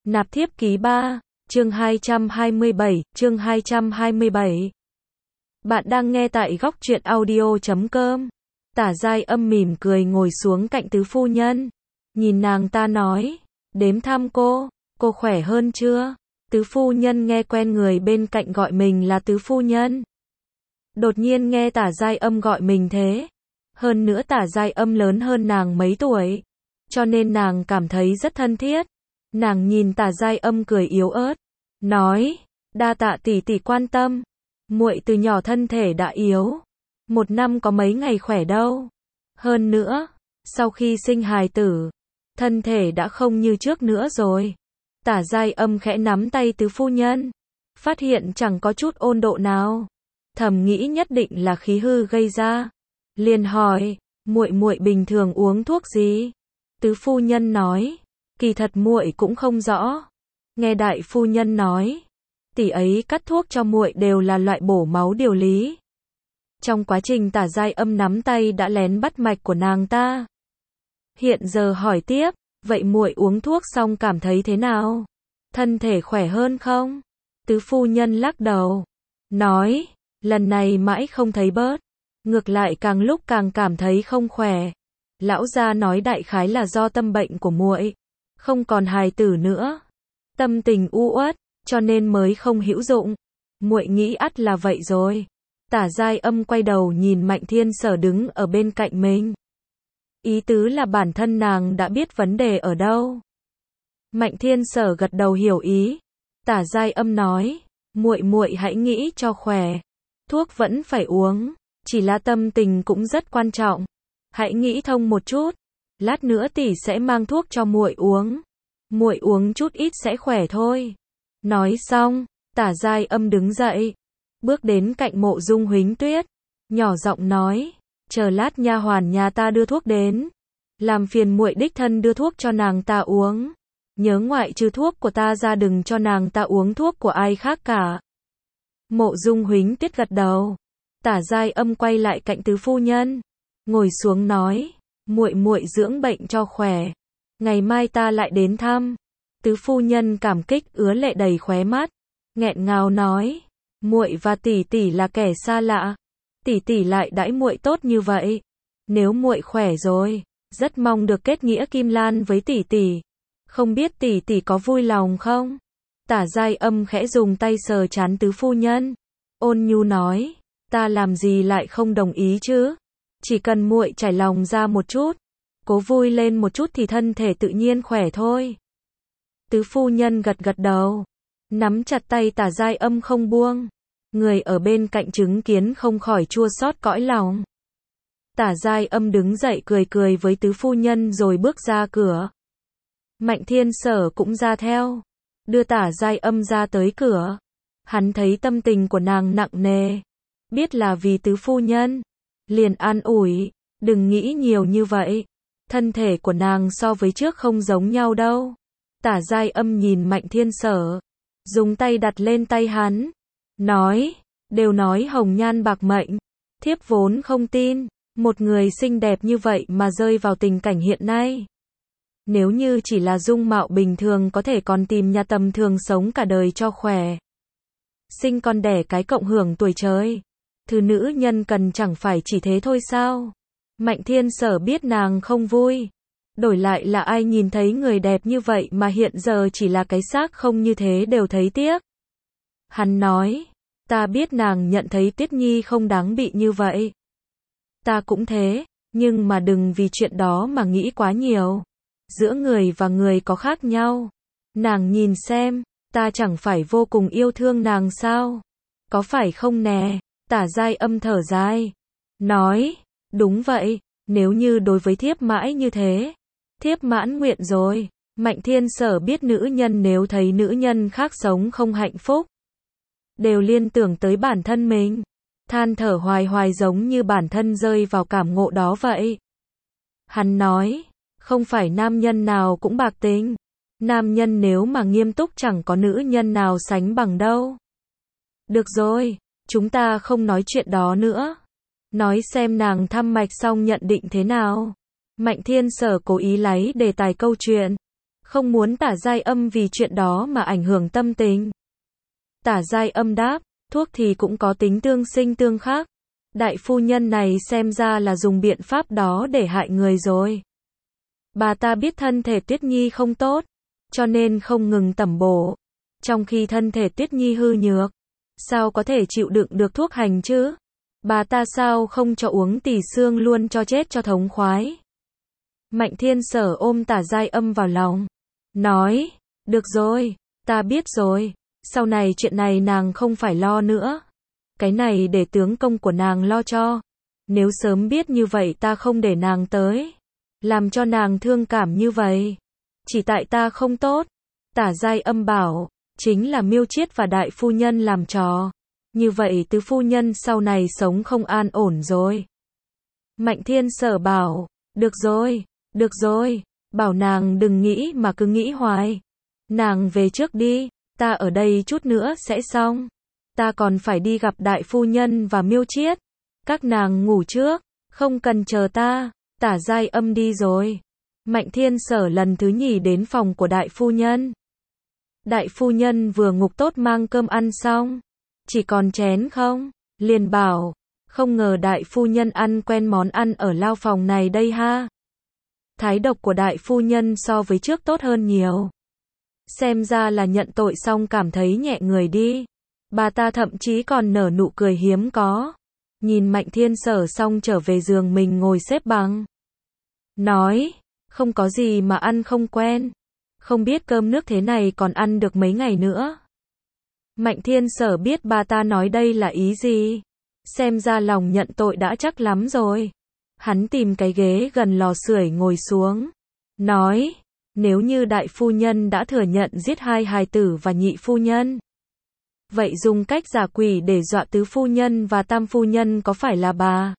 Nạp thiếp ký 3, chương 227. Bạn đang nghe tại góc truyện audio.com. Tả Giai Âm mỉm cười ngồi xuống cạnh tứ phu nhân. Nhìn nàng ta nói, đếm thăm cô khỏe hơn chưa? Tứ phu nhân nghe quen người bên cạnh gọi mình là tứ phu nhân. Đột nhiên nghe Tả Giai Âm gọi mình thế. Hơn nữa Tả Giai Âm lớn hơn nàng mấy tuổi. Cho nên nàng cảm thấy rất thân thiết. Nàng nhìn Tả Giai Âm cười yếu ớt, nói, đa tạ tỷ tỷ quan tâm. Muội từ nhỏ thân thể đã yếu, 1 năm có mấy ngày khỏe đâu. Hơn nữa, sau khi sinh hài tử, thân thể đã không như trước nữa rồi. Tả Giai Âm khẽ nắm tay tứ phu nhân, phát hiện chẳng có chút ôn độ nào, thầm nghĩ nhất định là khí hư gây ra. Liền hỏi, muội bình thường uống thuốc gì? Tứ phu nhân nói, kỳ thật muội cũng không rõ. Nghe đại phu nhân nói, tỷ ấy cắt thuốc cho muội đều là loại bổ máu điều lý. Trong quá trình Tả Giai Âm nắm tay đã lén bắt mạch của nàng ta. Hiện giờ hỏi tiếp, vậy muội uống thuốc xong cảm thấy thế nào? Thân thể khỏe hơn không? Tứ phu nhân lắc đầu, nói, lần này mãi không thấy bớt, ngược lại càng lúc càng cảm thấy không khỏe. Lão gia nói đại khái là do tâm bệnh của muội, không còn hài tử nữa, tâm tình u uất, cho nên mới không hữu dụng. Muội nghĩ ắt là vậy rồi. Tả Giai Âm quay đầu nhìn Mạnh Thiên Sở đứng ở bên cạnh mình. Ý tứ là bản thân nàng đã biết vấn đề ở đâu. Mạnh Thiên Sở gật đầu hiểu ý. Tả Giai Âm nói, muội hãy nghĩ cho khỏe. Thuốc vẫn phải uống, chỉ là tâm tình cũng rất quan trọng. Hãy nghĩ thông một chút, lát nữa tỷ sẽ mang thuốc cho muội uống. Muội uống chút ít sẽ khỏe thôi. Nói xong, Tả Giai Âm đứng dậy, bước đến cạnh Mộ Dung Huỳnh Tuyết, nhỏ giọng nói, chờ lát nha hoàn nhà ta đưa thuốc đến, làm phiền muội đích thân đưa thuốc cho nàng ta uống. Nhớ ngoại trừ thuốc của ta ra đừng cho nàng ta uống thuốc của ai khác cả. Mộ Dung Huỳnh Tuyết gật đầu. Tả Giai Âm quay lại cạnh tứ phu nhân, ngồi xuống nói, muội dưỡng bệnh cho khỏe, ngày mai ta lại đến thăm. Tứ phu nhân cảm kích ứa lệ đầy khóe mắt, nghẹn ngào nói, muội và tỷ tỷ là kẻ xa lạ, tỷ tỷ lại đãi muội tốt như vậy. Nếu muội khỏe rồi, rất mong được kết nghĩa kim lan với tỷ tỷ, không biết tỷ tỷ có vui lòng không? Tả Giai Âm khẽ dùng tay sờ trán tứ phu nhân, ôn nhu nói, ta làm gì lại không đồng ý chứ? Chỉ cần muội trải lòng ra một chút, cố vui lên một chút thì thân thể tự nhiên khỏe thôi. Tứ phu nhân gật đầu, nắm chặt tay Tả Giai Âm không buông. Người ở bên cạnh chứng kiến không khỏi chua xót cõi lòng. Tả Giai Âm đứng dậy cười với tứ phu nhân rồi bước ra cửa. Mạnh Thiên Sở cũng ra theo, đưa Tả Giai Âm ra tới cửa. Hắn thấy tâm tình của nàng nặng nề, biết là vì tứ phu nhân, liền an ủi, đừng nghĩ nhiều như vậy, thân thể của nàng so với trước không giống nhau đâu. Tả Giai Âm nhìn Mạnh Thiên Sở, dùng tay đặt lên tay hắn, nói, đều nói hồng nhan bạc mệnh, thiếp vốn không tin, một người xinh đẹp như vậy mà rơi vào tình cảnh hiện nay. Nếu như chỉ là dung mạo bình thường có thể còn tìm nhà tầm thường sống cả đời cho khỏe. Sinh con đẻ cái cộng hưởng tuổi trời. Thứ nữ nhân cần chẳng phải chỉ thế thôi sao? Mạnh Thiên Sở biết nàng không vui. Đổi lại là ai nhìn thấy người đẹp như vậy mà hiện giờ chỉ là cái xác không như thế đều thấy tiếc. Hắn nói, ta biết nàng nhận thấy Tuyết Nhi không đáng bị như vậy. Ta cũng thế, nhưng mà đừng vì chuyện đó mà nghĩ quá nhiều. Giữa người và người có khác nhau. Nàng nhìn xem, ta chẳng phải vô cùng yêu thương nàng sao? Có phải không nè? Tả Giai Âm thở dài, nói, đúng vậy, nếu như đối với thiếp mãi như thế, thiếp mãn nguyện rồi. Mạnh Thiên Sở biết nữ nhân nếu thấy nữ nhân khác sống không hạnh phúc, đều liên tưởng tới bản thân mình, than thở hoài giống như bản thân rơi vào cảm ngộ đó vậy. Hắn nói, không phải nam nhân nào cũng bạc tính, nam nhân nếu mà nghiêm túc chẳng có nữ nhân nào sánh bằng đâu. Được rồi, chúng ta không nói chuyện đó nữa. Nói xem nàng thăm mạch xong nhận định thế nào. Mạnh Thiên Sở cố ý lấy đề tài câu chuyện. không muốn Tả Giai Âm vì chuyện đó mà ảnh hưởng tâm tình. Tả Giai Âm đáp, thuốc thì cũng có tính tương sinh tương khắc. Đại phu nhân này xem ra là dùng biện pháp đó để hại người rồi. Bà ta biết thân thể Tuyết Nhi không tốt, cho nên không ngừng tẩm bổ. Trong khi thân thể Tuyết Nhi hư nhược, sao có thể chịu đựng được thuốc hành chứ? Bà ta sao không cho uống tỳ xương luôn cho chết cho thống khoái? Mạnh Thiên Sở ôm Tả Giai Âm vào lòng, nói, được rồi, ta biết rồi, sau này chuyện này nàng không phải lo nữa. Cái này để tướng công của nàng lo cho. Nếu sớm biết như vậy ta không để nàng tới. Làm cho nàng thương cảm như vậy. Chỉ tại ta không tốt. Tả Giai Âm bảo, chính là Miêu Chiết và đại phu nhân làm trò. Như vậy tứ phu nhân sau này sống không an ổn rồi. Mạnh Thiên Sở bảo, được rồi, bảo nàng đừng nghĩ mà cứ nghĩ hoài. Nàng về trước đi, ta ở đây chút nữa sẽ xong. Ta còn phải đi gặp đại phu nhân và Miêu Chiết. Các nàng ngủ trước, không cần chờ ta. Tả Giai Âm đi rồi. Mạnh Thiên Sở lần thứ nhì đến phòng của đại phu nhân. Đại phu nhân vừa ngục tốt mang cơm ăn xong. Chỉ còn chén không? Liền bảo, không ngờ đại phu nhân ăn quen món ăn ở lao phòng này đây ha. Thái độc của đại phu nhân so với trước tốt hơn nhiều. Xem ra là nhận tội xong cảm thấy nhẹ người đi. Bà ta thậm chí còn nở nụ cười hiếm có. Nhìn Mạnh Thiên Sở xong trở về giường mình ngồi xếp bằng. Nói, không có gì mà ăn không quen. Không biết cơm nước thế này còn ăn được mấy ngày nữa. Mạnh Thiên Sở biết bà ta nói đây là ý gì. Xem ra lòng nhận tội đã chắc lắm rồi. Hắn tìm cái ghế gần lò sưởi ngồi xuống. Nói, nếu như đại phu nhân đã thừa nhận giết hai hài tử và nhị phu nhân. Vậy dùng cách giả quỷ để dọa tứ phu nhân và tam phu nhân có phải là bà?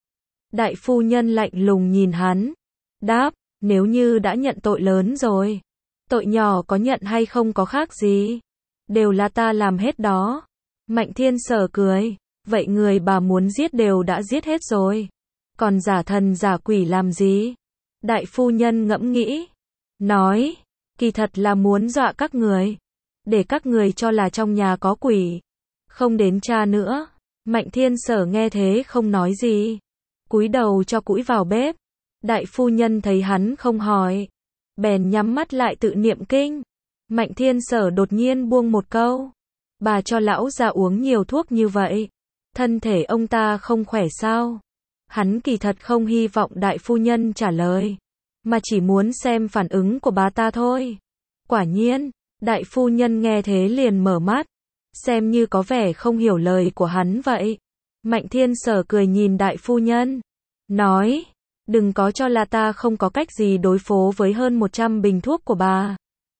Đại phu nhân lạnh lùng nhìn hắn. Đáp, nếu như đã nhận tội lớn rồi. Tội nhỏ có nhận hay không có khác gì. Đều là ta làm hết đó. Mạnh Thiên Sở cười. Vậy người bà muốn giết đều đã giết hết rồi. Còn giả thần giả quỷ làm gì? Đại phu nhân ngẫm nghĩ. Nói, kỳ thật là muốn dọa các người. Để các người cho là trong nhà có quỷ. Không đến tra nữa. Mạnh Thiên Sở nghe thế không nói gì. Cúi đầu cho củi vào bếp. Đại phu nhân thấy hắn không hỏi. Bèn nhắm mắt lại tự niệm kinh. Mạnh Thiên Sở đột nhiên buông một câu. Bà cho lão già uống nhiều thuốc như vậy. Thân thể ông ta không khỏe sao? Hắn kỳ thật không hy vọng đại phu nhân trả lời. Mà chỉ muốn xem phản ứng của bà ta thôi. Quả nhiên, đại phu nhân nghe thế liền mở mắt. Xem như có vẻ không hiểu lời của hắn vậy. Mạnh Thiên Sở cười nhìn đại phu nhân. Nói, đừng có cho là ta không có cách gì đối phó với hơn 100 bình thuốc của bà.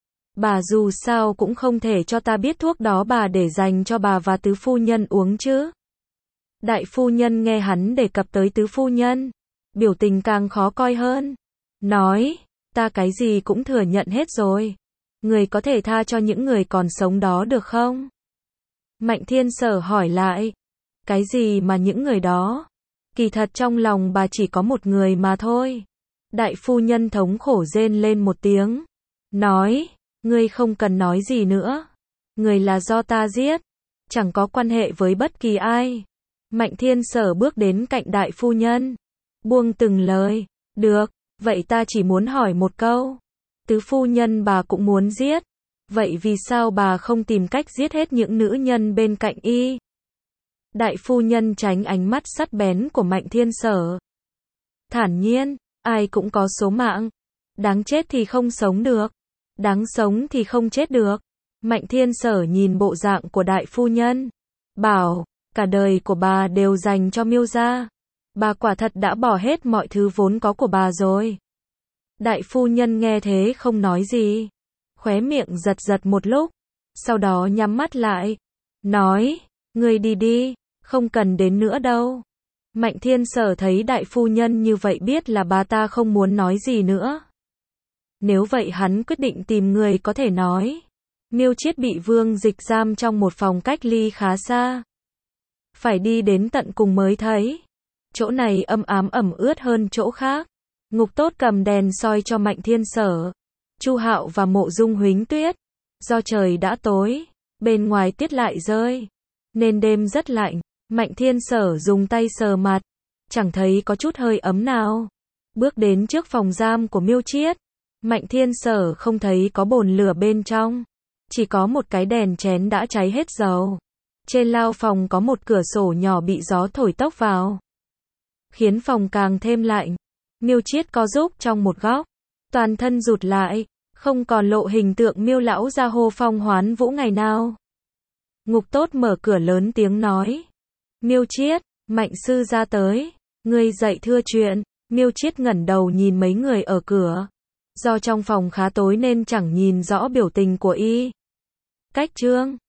Bà dù sao cũng không thể cho ta biết thuốc đó bà để dành cho bà và tứ phu nhân uống chứ. Đại phu nhân nghe hắn đề cập tới tứ phu nhân. Biểu tình càng khó coi hơn. Nói, ta cái gì cũng thừa nhận hết rồi. Người có thể tha cho những người còn sống đó được không? Mạnh Thiên Sở hỏi lại. Cái gì mà những người đó? Kỳ thật trong lòng bà chỉ có một người mà thôi. Đại phu nhân thống khổ rên lên một tiếng. Nói, ngươi không cần nói gì nữa. Người là do ta giết. Chẳng có quan hệ với bất kỳ ai. Mạnh Thiên Sở bước đến cạnh đại phu nhân. Buông từng lời. Được, vậy ta chỉ muốn hỏi một câu. Tứ phu nhân bà cũng muốn giết. Vậy vì sao bà không tìm cách giết hết những nữ nhân bên cạnh y? Đại phu nhân tránh ánh mắt sắc bén của Mạnh Thiên Sở. Thản nhiên, ai cũng có số mạng. Đáng chết thì không sống được. Đáng sống thì không chết được. Mạnh Thiên Sở nhìn bộ dạng của đại phu nhân. Bảo, cả đời của bà đều dành cho Miêu gia. Bà quả thật đã bỏ hết mọi thứ vốn có của bà rồi. Đại phu nhân nghe thế không nói gì. Khóe miệng giật giật một lúc. Sau đó nhắm mắt lại. Nói, ngươi đi đi, không cần đến nữa đâu. Mạnh Thiên Sở thấy đại phu nhân như vậy biết là bà ta không muốn nói gì nữa. Nếu vậy hắn quyết định tìm người có thể nói. Miêu Chiết bị Vương Dịch giam trong một phòng cách ly khá xa. Phải đi đến tận cùng mới thấy. Chỗ này âm ám ẩm ướt hơn chỗ khác. Ngục tốt cầm đèn soi cho Mạnh Thiên Sở. Chu Hạo và Mộ Dung Huính Tuyết. Do trời đã tối, bên ngoài tiết lại rơi, nên đêm rất lạnh. Mạnh Thiên Sở dùng tay sờ mặt, chẳng thấy có chút hơi ấm nào. Bước đến trước phòng giam của Miêu Chiết, Mạnh Thiên Sở không thấy có bồn lửa bên trong, chỉ có một cái đèn chén đã cháy hết dầu. Trên lao phòng có một cửa sổ nhỏ bị gió thổi tốc vào, khiến phòng càng thêm lạnh. Miêu Chiết co rúm trong một góc, toàn thân rụt lại, không còn lộ hình tượng Miêu lão gia hô phong hoán vũ ngày nào. Ngục Tốt mở cửa lớn tiếng nói: Miêu Chiết, Mạnh sư ra tới, ngươi dậy thưa chuyện. Miêu Chiết ngẩng đầu nhìn mấy người ở cửa. Do trong phòng khá tối nên chẳng nhìn rõ biểu tình của y. Cách chương